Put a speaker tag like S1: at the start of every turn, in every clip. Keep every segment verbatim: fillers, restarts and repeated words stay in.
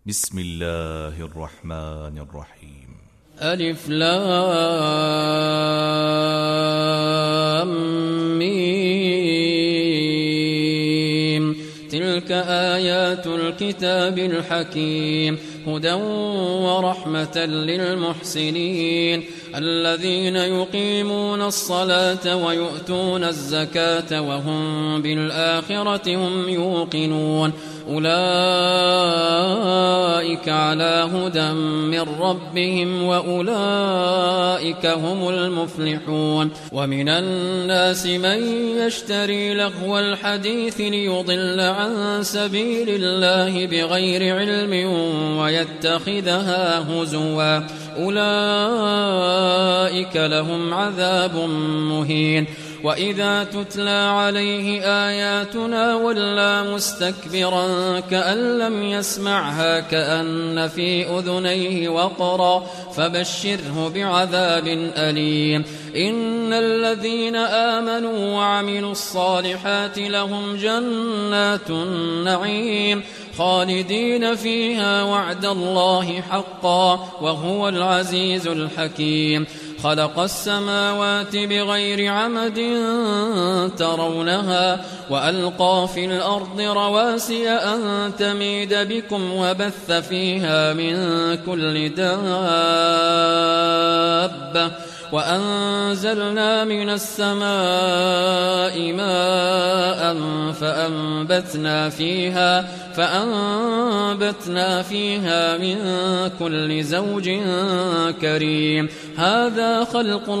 S1: بسم الله الرحمن الرحيم.
S2: ألف لام ميم. تلك آيات الكتاب الحكيم هدى ورحمة للمحسنين الذين يقيمون الصلاة ويؤتون الزكاة وهم بالآخرة هم يوقنون أولئك على هدى من ربهم وأولئك هم المفلحون. ومن الناس من يشتري لهو الحديث ليضل عن سبيل الله بغير علم ويتخذها هزوا أولئك لهم عذاب مهين. وإذا تتلى عليه آياتنا ولى مستكبرا كأن لم يسمعها كأن في أذنيه وقرا فبشره بعذاب أليم. إن الذين آمنوا وعملوا الصالحات لهم جنات النعيم خالدين فيها وعد الله حقا وهو العزيز الحكيم. خلق السماوات بغير عمد ترونها وألقى في الأرض رواسي أن تميد بكم وبث فيها من كل دابة وأنزلنا من السماء ماء فأنبتنا فيها فأنبتنا فيها من كل زوج كريم. هذا خلق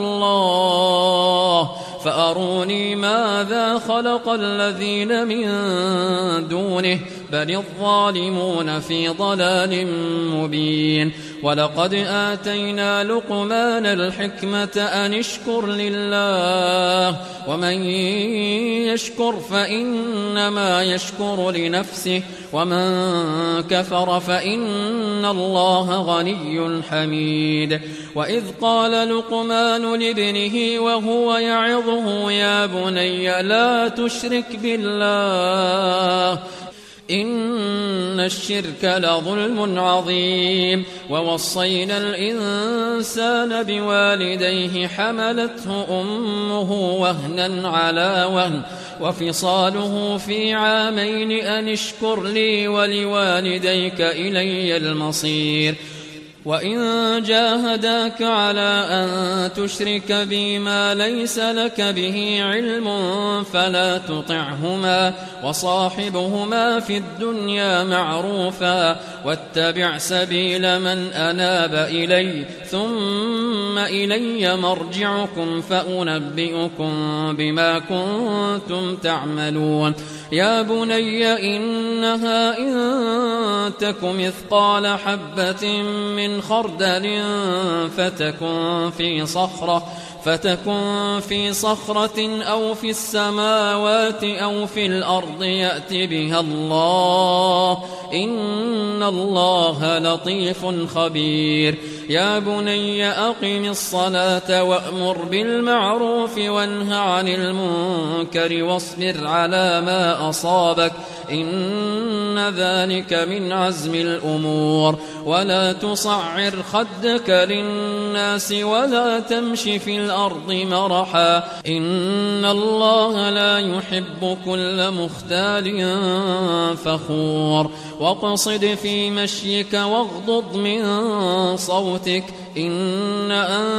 S2: الله فأروني ماذا خلق الذين من دونه بل الظالمون في ضلال مبين. ولقد آتينا لقمان الحكمة أن اشكر لله ومن يشكر فإنما يشكر لنفسه ومن كفر فإن الله غني حميد. وإذ قال لقمان لابنه وهو يعظه يا بني لا تشرك بالله إن الشرك لظلم عظيم. ووصينا الإنسان بوالديه حملته أمه وهنا على وهن وفصاله في عامين أن اشكر لي ولوالديك إلي المصير. وإن جاهداك على أن تشرك بي ما ليس لك به علم فلا تطعهما وصاحبهما في الدنيا معروفا واتبع سبيل من أناب إلي ثم إلي مرجعكم فأنبئكم بما كنتم تعملون. يا بني إنها إن تك مثقال حبة من خردل فتكن في صخرة فتكن في صخرة أو في السماوات أو في الأرض يأت بها الله إن الله لطيف خبير. يا بني أقم الصلاة وأمر بالمعروف وانه عن المنكر واصبر على ما أصابك إن ذلك من عزم الأمور. ولا تصعر خدك للناس ولا تمش في الأرض مرحا إن الله لا يحب كل مختال فخور. واقصد في مشيك واغضض من صوتك إن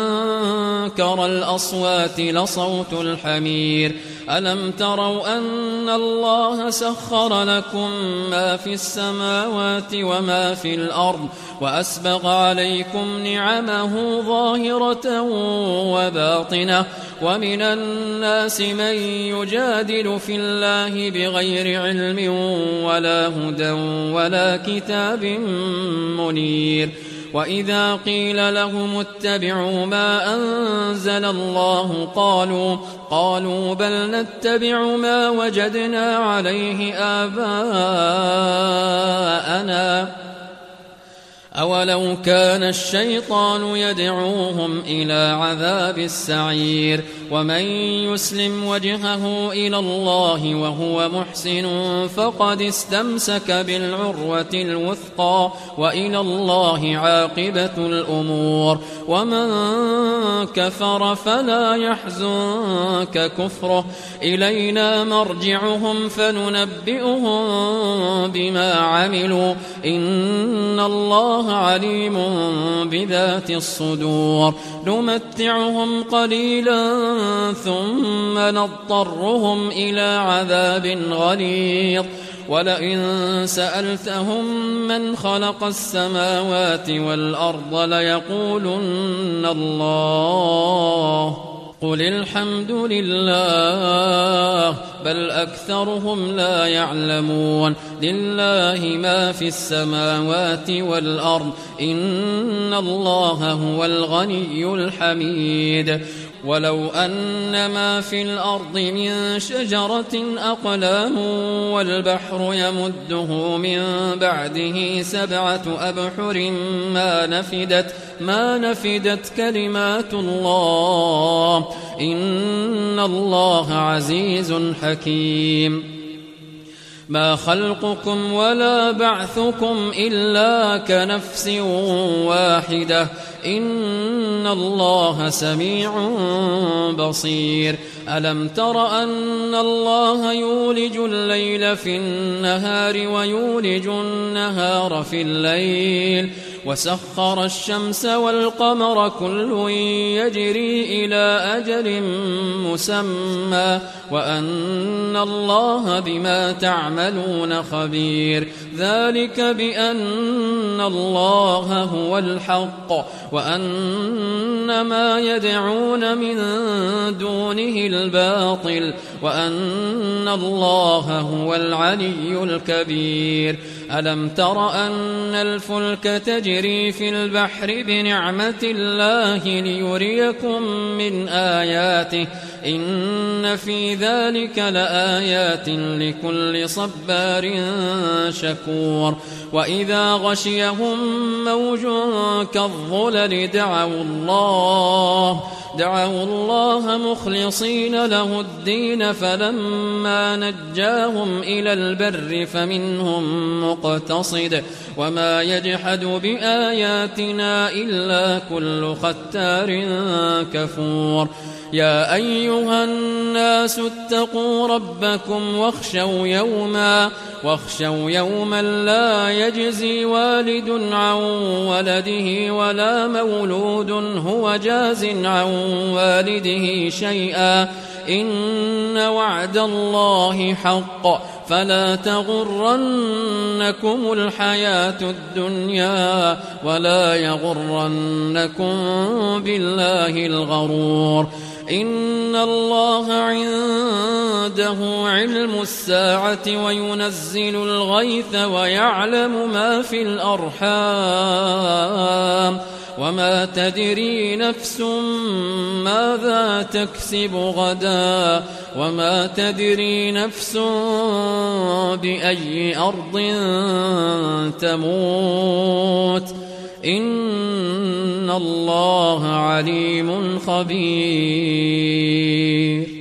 S2: أنكر الأصوات لصوت الحمير. ألم تروا أن الله سخر لكم ما في السماوات وما في الأرض وأسبغ عليكم نعمه ظاهرة وباطنة ومن الناس من يجادل في الله بغير علم ولا هدى ولا كتاب منير. وإذا قيل لهم اتبعوا ما أنزل الله قالوا قالوا بل نتبع ما وجدنا عليه آباءنا أولو كان الشيطان يدعوهم إلى عذاب السعير ومن يسلم وجهه إلى الله وهو محسن فقد استمسك بالعروة الوثقى وإلى الله عاقبة الأمور ومن كفر فلا يحزنك كفره إلينا مرجعهم فننبئهم بما عملوا إن الله عليم بذات الصدور نمتعهم قليلا ثم نضطرهم إلى عذاب غليظ ولئن سألتهم من خلق السماوات والأرض ليقولن الله قل الحمد لله بل أكثرهم لا يعلمون لله ما في السماوات والأرض إن الله هو الغني الحميد ولو أن ما في الأرض من شجرة أقلام والبحر يمده من بعده سبعة أبحر ما نفدت ما نفدت كلمات الله إن الله عزيز حكيم ما خلقكم ولا بعثكم إلا كنفس واحدة إن الله سميع بصير ألم تر أن الله يولج الليل في النهار ويولج النهار في الليل وسخر الشمس والقمر كل يجري إلى أجل مسمى وأن الله بما تعملون خبير ذلك بأن الله هو الحق وأن ما يدعون من دونه الباطل وأن الله هو العلي الكبير ألم تر أن الفلك تجري في البحر بنعمة الله ليريكم من آياته إن في ذلك لآيات لكل صبار شكور وإذا غشيهم موج كالظلل دعوا الله دعوا الله مخلصين له الدين فلما نجاهم إلى البر فمنهم مقتصد وما يجحد بآياتنا إلا كل ختار كفور يا أيها الناس اتقوا ربكم واخشوا يوما واخشوا يوما لا يجزي والد عن ولده ولا مولود هو جاز عن والده شيئا إن وعد الله حق فلا تغرنكم الحياة الدنيا ولا يغرنكم بالله الغرور إن الله عنده علم الساعة وينزل الغيث ويعلم ما في الأرحام وما تدري نفس ماذا تكسب غدا وما تدري نفس بأي أرض تموت إن الله عليم خبير